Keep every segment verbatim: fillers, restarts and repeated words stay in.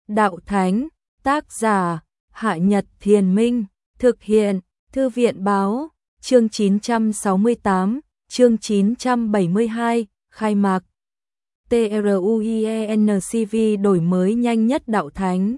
Đạo Thánh, tác giả, Hạ Nhật Thiền Minh, thực hiện, Thư viện Báo, chương chín trăm sáu mươi tám, chương chín trăm bảy mươi hai, khai mạc. TRUIENCV đổi mới nhanh nhất Đạo Thánh.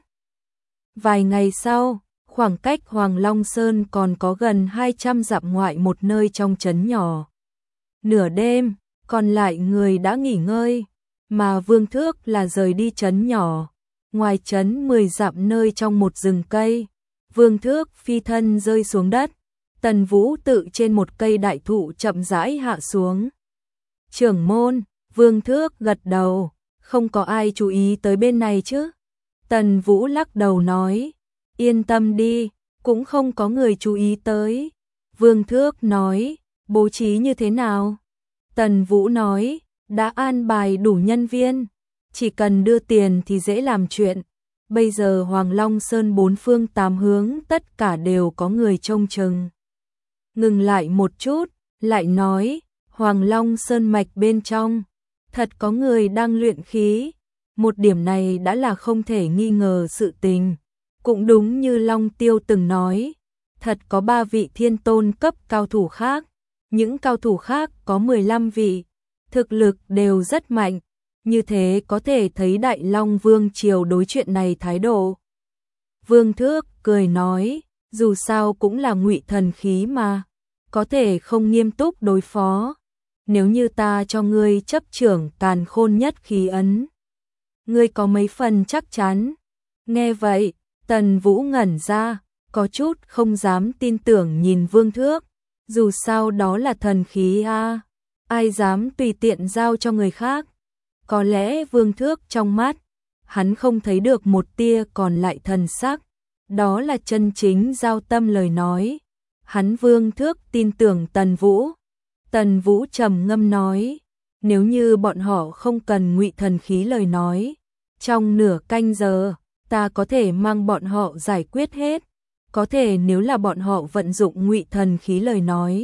Vài ngày sau, khoảng cách Hoàng Long Sơn còn có gần hai trăm dặm ngoại một nơi trong trấn nhỏ. Nửa đêm, còn lại người đã nghỉ ngơi, mà Vương Thước là rời đi trấn nhỏ. Ngoài trấn mười dặm nơi trong một rừng cây, Vương Thước phi thân rơi xuống đất. Tần Vũ tự trên một cây đại thụ chậm rãi hạ xuống. Trưởng môn, Vương Thước gật đầu, không có ai chú ý tới bên này chứ? Tần Vũ lắc đầu nói, yên tâm đi, cũng không có người chú ý tới. Vương Thước nói, bố trí như thế nào? Tần Vũ nói, đã an bài đủ nhân viên, chỉ cần đưa tiền thì dễ làm chuyện. Bây giờ Hoàng Long Sơn bốn phương tám hướng tất cả đều có người trông chừng. Ngừng lại một chút, lại nói, Hoàng Long Sơn mạch bên trong, thật có người đang luyện khí. Một điểm này đã là không thể nghi ngờ sự tình. Cũng đúng như Long Tiêu từng nói, thật có ba vị thiên tôn cấp cao thủ khác. Những cao thủ khác có mười lăm vị, thực lực đều rất mạnh. Như thế có thể thấy Đại Long Vương Triều đối chuyện này thái độ. Vương Thước cười nói, dù sao cũng là ngụy thần khí mà, có thể không nghiêm túc đối phó. Nếu như ta cho ngươi chấp trưởng Càn Khôn Nhất Khí ấn, ngươi có mấy phần chắc chắn? Nghe vậy, Tần Vũ ngẩn ra, có chút không dám tin tưởng nhìn Vương Thước. Dù sao đó là thần khí a, ai dám tùy tiện giao cho người khác? Có lẽ Vương Thước trong mắt, hắn không thấy được một tia còn lại thần sắc. Đó là chân chính giao tâm lời nói. Hắn Vương Thước tin tưởng Tần Vũ. Tần Vũ trầm ngâm nói, nếu như bọn họ không cần ngụy thần khí lời nói, trong nửa canh giờ, ta có thể mang bọn họ giải quyết hết. Có thể nếu là bọn họ vận dụng ngụy thần khí lời nói,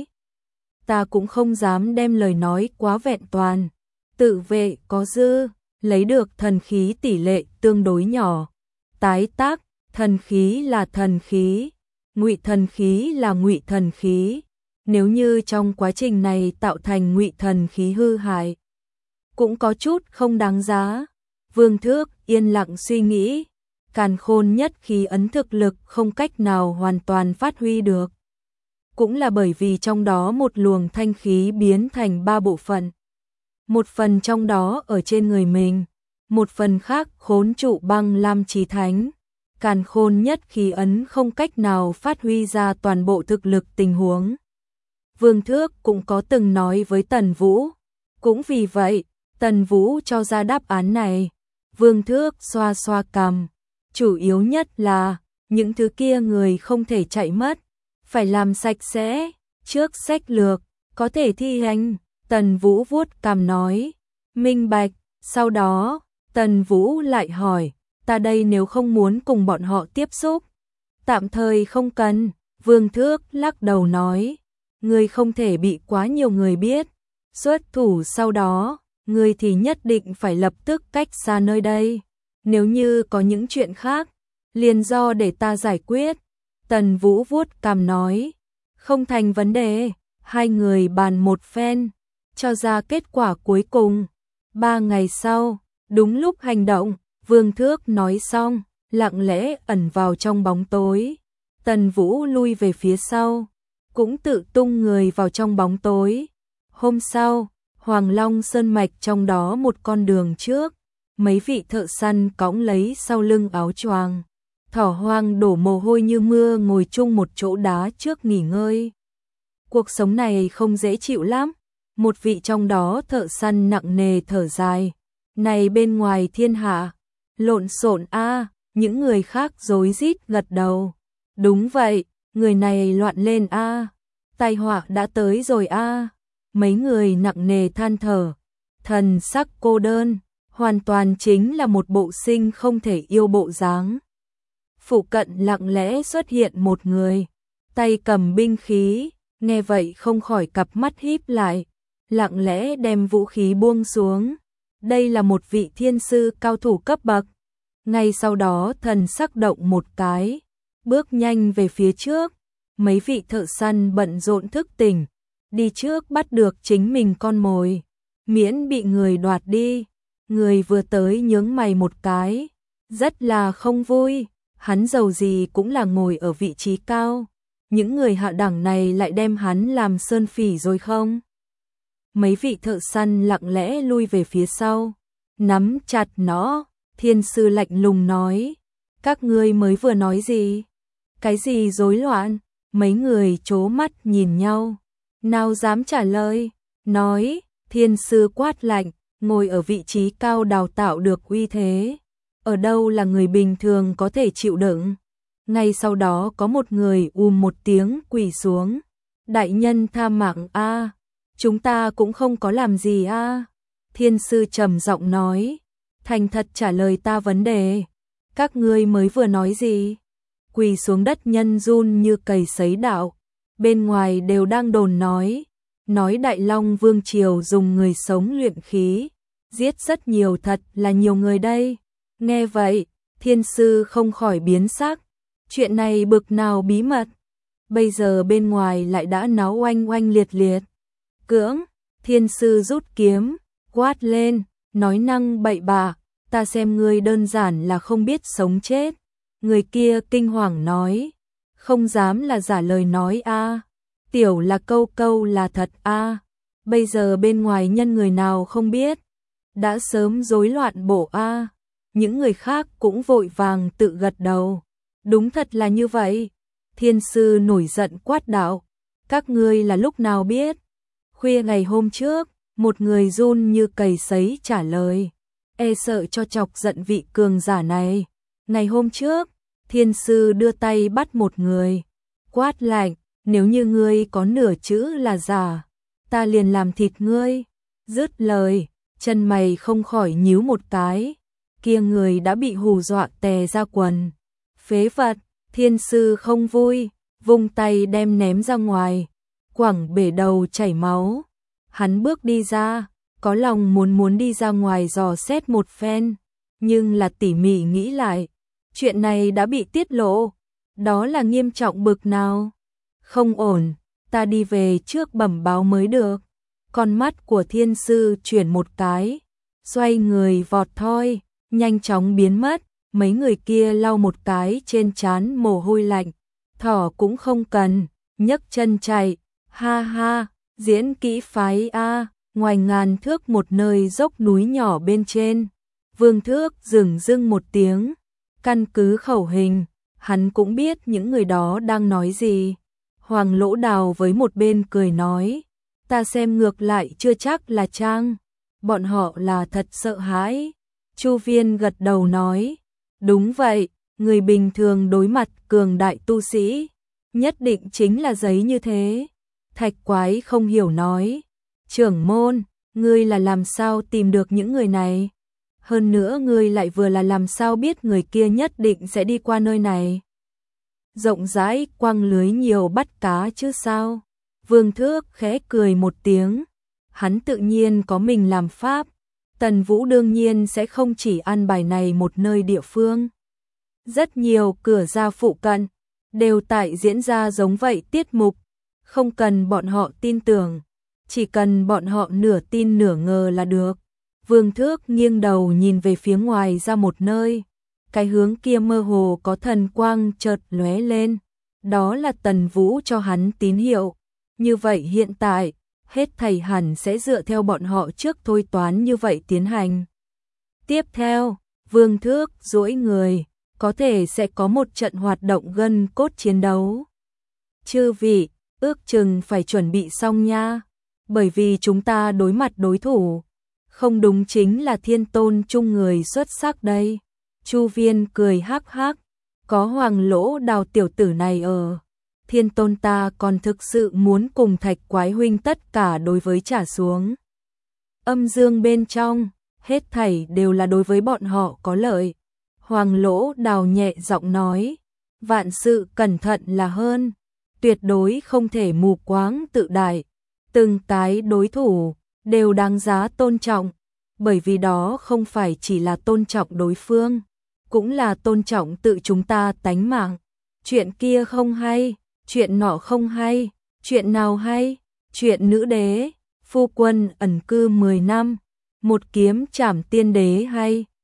ta cũng không dám đem lời nói quá vẹn toàn. Tự vệ có dư, lấy được thần khí tỷ lệ tương đối nhỏ. Tái tác, thần khí là thần khí, ngụy thần khí là ngụy thần khí. Nếu như trong quá trình này tạo thành ngụy thần khí hư hại, cũng có chút không đáng giá. Vương Thước yên lặng suy nghĩ, Càn Khôn Nhất Khí ấn thực lực không cách nào hoàn toàn phát huy được. Cũng là bởi vì trong đó một luồng thanh khí biến thành ba bộ phận. Một phần trong đó ở trên người mình, một phần khác khốn trụ băng lam chí thánh. Càn Khôn Nhất Khí ấn không cách nào phát huy ra toàn bộ thực lực tình huống. Vương Thước cũng có từng nói với Tần Vũ. Cũng vì vậy, Tần Vũ cho ra đáp án này. Vương Thước xoa xoa cằm. Chủ yếu nhất là, những thứ kia người không thể chạy mất. Phải làm sạch sẽ, trước sách lược, có thể thi hành. Tần Vũ vuốt cằm nói, minh bạch. Sau đó, Tần Vũ lại hỏi, ta đây nếu không muốn cùng bọn họ tiếp xúc? Tạm thời không cần. Vương Thước lắc đầu nói, ngươi không thể bị quá nhiều người biết. Xuất thủ sau đó, ngươi thì nhất định phải lập tức cách xa nơi đây. Nếu như có những chuyện khác, liền do để ta giải quyết. Tần Vũ vuốt cằm nói, không thành vấn đề. Hai người bàn một phen, cho ra kết quả cuối cùng. Ba ngày sau, đúng lúc hành động, Vương Thước nói xong, lặng lẽ ẩn vào trong bóng tối. Tần Vũ lui về phía sau, cũng tự tung người vào trong bóng tối. Hôm sau, Hoàng Long Sơn mạch trong đó một con đường trước, mấy vị thợ săn cõng lấy sau lưng áo choàng, thỏ hoang đổ mồ hôi như mưa ngồi chung một chỗ đá trước nghỉ ngơi. Cuộc sống này không dễ chịu lắm. Một vị trong đó thợ săn nặng nề thở dài, này bên ngoài thiên hạ, lộn xộn a. Những người khác rối rít gật đầu. Đúng vậy, người này loạn lên a. Tai họa đã tới rồi a. Mấy người nặng nề than thở, thần sắc cô đơn, hoàn toàn chính là một bộ sinh không thể yêu bộ dáng. Phụ cận lặng lẽ xuất hiện một người, tay cầm binh khí, nghe vậy không khỏi cặp mắt híp lại, lặng lẽ đem vũ khí buông xuống. Đây là một vị thiên sư cao thủ cấp bậc. Ngay sau đó thần sắc động một cái, bước nhanh về phía trước, mấy vị thợ săn bận rộn thức tỉnh, đi trước bắt được chính mình con mồi, miễn bị người đoạt đi. Người vừa tới nhướng mày một cái, rất là không vui, hắn giàu gì cũng là ngồi ở vị trí cao, những người hạ đẳng này lại đem hắn làm sơn phỉ rồi không? Mấy vị thợ săn lặng lẽ lui về phía sau, nắm chặt nó, thiên sư lạnh lùng nói, các ngươi mới vừa nói gì? Cái gì rối loạn? Mấy người trố mắt nhìn nhau, nào dám trả lời, nói, thiên sư quát lạnh, ngồi ở vị trí cao đào tạo được uy thế, ở đâu là người bình thường có thể chịu đựng. Ngay sau đó có một người ùm một tiếng quỳ xuống, đại nhân tha mạng a, chúng ta cũng không có làm gì a. Thiên sư trầm giọng nói, thành thật trả lời ta vấn đề, các ngươi mới vừa nói gì? Quỳ xuống đất nhân run như cầy sấy đạo, bên ngoài đều đang đồn nói, nói Đại Long Vương Triều dùng người sống luyện khí, giết rất nhiều, thật là nhiều người đây. Nghe vậy, thiên sư không khỏi biến sắc, chuyện này bực nào bí mật, bây giờ bên ngoài lại đã náo oanh oanh liệt liệt. Cưỡng, thiên sư rút kiếm, quát lên, nói năng bậy bạ, ta xem ngươi đơn giản là không biết sống chết. Người kia kinh hoàng nói, không dám là giả lời nói a, tiểu là câu câu là thật a, bây giờ bên ngoài nhân người nào không biết, đã sớm rối loạn bộ a. Những người khác cũng vội vàng tự gật đầu, đúng thật là như vậy. Thiên sư nổi giận quát đạo, các ngươi là lúc nào biết? Khuya ngày hôm trước, một người run như cầy sấy trả lời, e sợ cho chọc giận vị cường giả này. Ngày hôm trước, thiên sư đưa tay bắt một người, quát lạnh, nếu như ngươi có nửa chữ là giả, ta liền làm thịt ngươi. Dứt lời, chân mày không khỏi nhíu một cái, kia người đã bị hù dọa tè ra quần. Phế vật, thiên sư không vui, vung tay đem ném ra ngoài, quẳng bể đầu chảy máu. Hắn bước đi ra, có lòng muốn muốn đi ra ngoài dò xét một phen, nhưng là tỉ mỉ nghĩ lại, chuyện này đã bị tiết lộ, đó là nghiêm trọng bực nào. Không ổn, ta đi về trước bẩm báo mới được. Con mắt của thiên sư chuyển một cái, xoay người vọt thoi, nhanh chóng biến mất. Mấy người kia lau một cái trên trán mồ hôi lạnh, thỏ cũng không cần, nhấc chân chạy, ha ha, diễn kỹ phái a. Ngoài ngàn thước một nơi dốc núi nhỏ bên trên, Vương Thước dừng dưng một tiếng, căn cứ khẩu hình, hắn cũng biết những người đó đang nói gì. Hoàng Lỗ Đào với một bên cười nói, ta xem ngược lại chưa chắc là trang, bọn họ là thật sợ hãi. Chu Viên gật đầu nói, đúng vậy, người bình thường đối mặt cường đại tu sĩ, nhất định chính là giấy như thế. Thạch Quái không hiểu nói, trưởng môn, ngươi là làm sao tìm được những người này? Hơn nữa ngươi lại vừa là làm sao biết người kia nhất định sẽ đi qua nơi này? Rộng rãi quăng lưới nhiều bắt cá chứ sao? Vương Thước khẽ cười một tiếng, hắn tự nhiên có mình làm pháp, Tần Vũ đương nhiên sẽ không chỉ ăn bài này một nơi địa phương. Rất nhiều cửa ra phụ cận, đều tại diễn ra giống vậy tiết mục, không cần bọn họ tin tưởng, chỉ cần bọn họ nửa tin nửa ngờ là được. Vương Thước nghiêng đầu nhìn về phía ngoài ra một nơi, cái hướng kia mơ hồ có thần quang chợt lóe lên, đó là Tần Vũ cho hắn tín hiệu. Như vậy hiện tại, hết thảy hẳn sẽ dựa theo bọn họ trước thôi toán như vậy tiến hành. Tiếp theo, Vương Thước duỗi người, có thể sẽ có một trận hoạt động gân cốt chiến đấu. Chư vị, ước chừng phải chuẩn bị xong nha, bởi vì chúng ta đối mặt đối thủ, không đúng chính là Thiên Tôn chung người xuất sắc đây. Chu Viên cười hắc hắc, có Hoàng Lỗ Đào tiểu tử này ở, Thiên Tôn ta còn thực sự muốn cùng Thạch Quái huynh tất cả đối với trả xuống. Âm dương bên trong, hết thảy đều là đối với bọn họ có lợi. Hoàng Lỗ Đào nhẹ giọng nói, vạn sự cẩn thận là hơn, tuyệt đối không thể mù quáng tự đại. Từng cái đối thủ đều đáng giá tôn trọng, bởi vì đó không phải chỉ là tôn trọng đối phương, cũng là tôn trọng tự chúng ta tánh mạng. Chuyện kia không hay, chuyện nọ không hay, chuyện nào hay? Chuyện nữ đế, phu quân ẩn cư mười năm, một kiếm trảm tiên đế hay.